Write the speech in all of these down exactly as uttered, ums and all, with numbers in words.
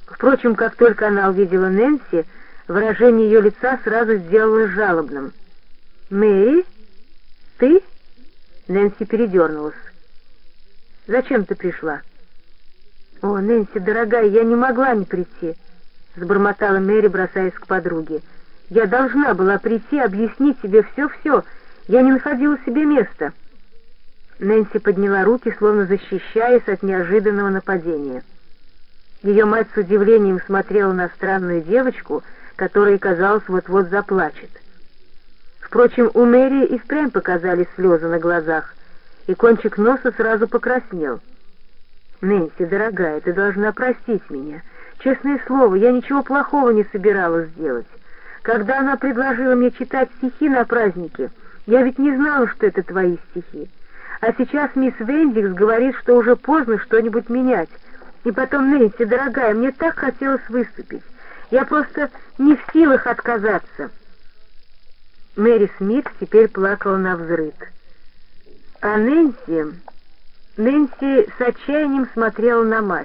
Впрочем, как только она увидела Нэнси, выражение ее лица сразу сделалось жалобным. «Мэри? Ты?» Нэнси передернулась. «Зачем ты пришла?» «О, Нэнси, дорогая, я не могла не прийти», — забормотала Мэри, бросаясь к подруге. «Я должна была прийти, объяснить тебе все-все. Я не находила себе места». Нэнси подняла руки, словно защищаясь от неожиданного нападения. Ее мать с удивлением смотрела на странную девочку, которая, казалось, вот-вот заплачет. Впрочем, у Мэри и впрямь показались слезы на глазах, и кончик носа сразу покраснел. «Нэнси, дорогая, ты должна простить меня. Честное слово, я ничего плохого не собиралась сделать. Когда она предложила мне читать стихи на празднике, я ведь не знала, что это твои стихи. А сейчас мисс Вендикс говорит, что уже поздно что-нибудь менять. И потом, Нэнси, дорогая, мне так хотелось выступить. Я просто не в силах отказаться». Мэри Смит теперь плакала навзрыд. А Нэнси... Нэнси с отчаянием смотрела на мать.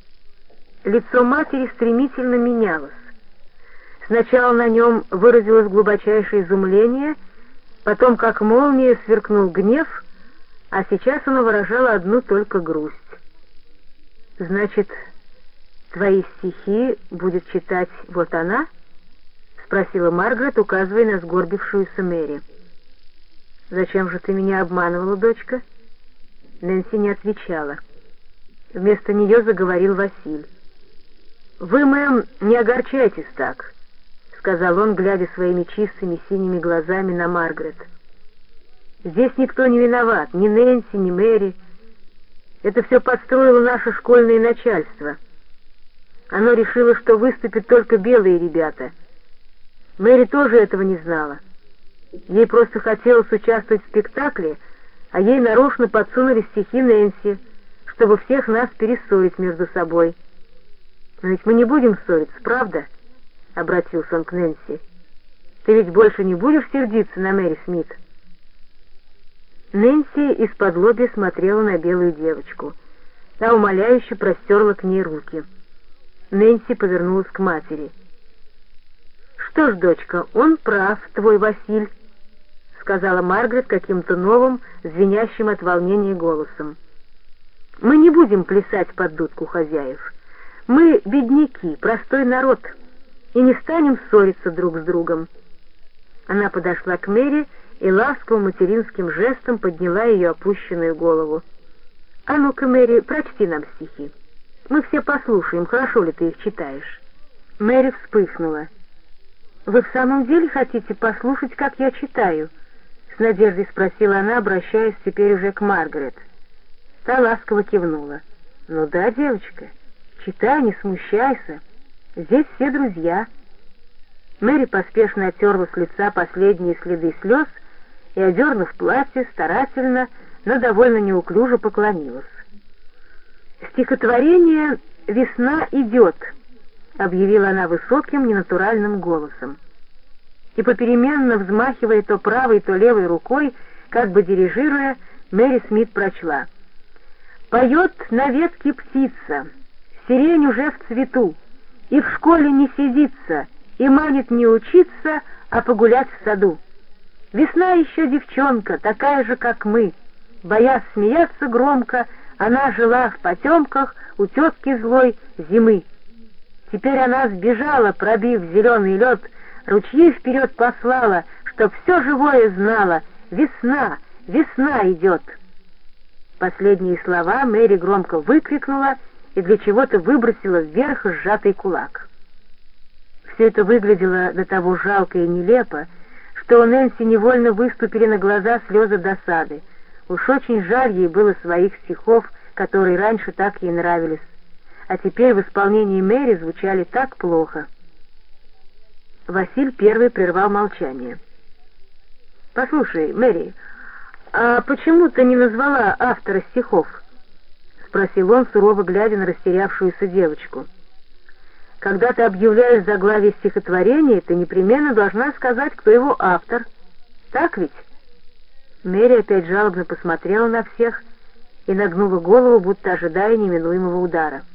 Лицо матери стремительно менялось. Сначала на нем выразилось глубочайшее изумление, потом, как молния, сверкнул гнев, а сейчас оно выражало одну только грусть. «Значит, твои стихи будет читать вот она?» — спросила Маргарет, указывая на сгорбившуюся Мэри. «Зачем же ты меня обманывала, дочка?» Нэнси не отвечала. Вместо нее заговорил Василь. «Вы, мэм, не огорчайтесь так», — сказал он, глядя своими чистыми синими глазами на Маргарет. «Здесь никто не виноват, ни Нэнси, ни Мэри. Это все подстроило наше школьное начальство. Оно решило, что выступят только белые ребята. Мэри тоже этого не знала. Ей просто хотелось участвовать в спектакле, а ей нарочно подсунули стихи Нэнси, чтобы всех нас перессорить между собой. Но ведь мы не будем ссориться, правда?» — обратился он к Нэнси. «Ты ведь больше не будешь сердиться на Мэри Смит?» Нэнси из-под лобья смотрела на белую девочку. Та умоляюще простерла к ней руки. Нэнси повернулась к матери. «Что ж, дочка, он прав, твой Василь», — сказала Маргарет каким-то новым, звенящим от волнения голосом. «Мы не будем плясать под дудку хозяев. Мы бедняки, простой народ, и не станем ссориться друг с другом». Она подошла к Мэри и ласковым материнским жестом подняла ее опущенную голову. «А ну-ка, Мэри, прочти нам стихи. Мы все послушаем, хорошо ли ты их читаешь». Мэри вспыхнула. «Вы в самом деле хотите послушать, как я читаю?» — с надеждой спросила она, обращаясь теперь уже к Маргарет. Та ласково кивнула. «Ну да, девочка, читай, не смущайся. Здесь все друзья». Мэри поспешно оттерла с лица последние следы слез и, одернув платье, старательно, но довольно неуклюже поклонилась. «Стихотворение «Весна идет», — объявила она высоким, ненатуральным голосом. И попеременно взмахивая то правой, то левой рукой, как бы дирижируя, Мэри Смит прочла: «Поет на ветке птица, сирень уже в цвету, и в школе не сидится, и манит не учиться, а погулять в саду. Весна еще девчонка, такая же, как мы. Боясь смеяться громко, она жила в потемках у тетки злой зимы. Теперь она сбежала, пробив зеленый лед, ручьи вперед послала, чтоб все живое знала: весна, весна идет». Последние слова Мэри громко выкрикнула и для чего-то выбросила вверх сжатый кулак. Все это выглядело до того жалко и нелепо, что у Нэнси невольно выступили на глаза слезы досады. Уж очень жаль ей было своих стихов, которые раньше так ей нравились, а теперь в исполнении Мэри звучали так плохо. Василь первый прервал молчание. «Послушай, Мэри, а почему ты не назвала автора стихов?» — спросил он, сурово глядя на растерявшуюся девочку. «Когда ты объявляешь заглавие стихотворения, ты непременно должна сказать, кто его автор. Так ведь?» Мэри опять жалобно посмотрела на всех и нагнула голову, будто ожидая неминуемого удара.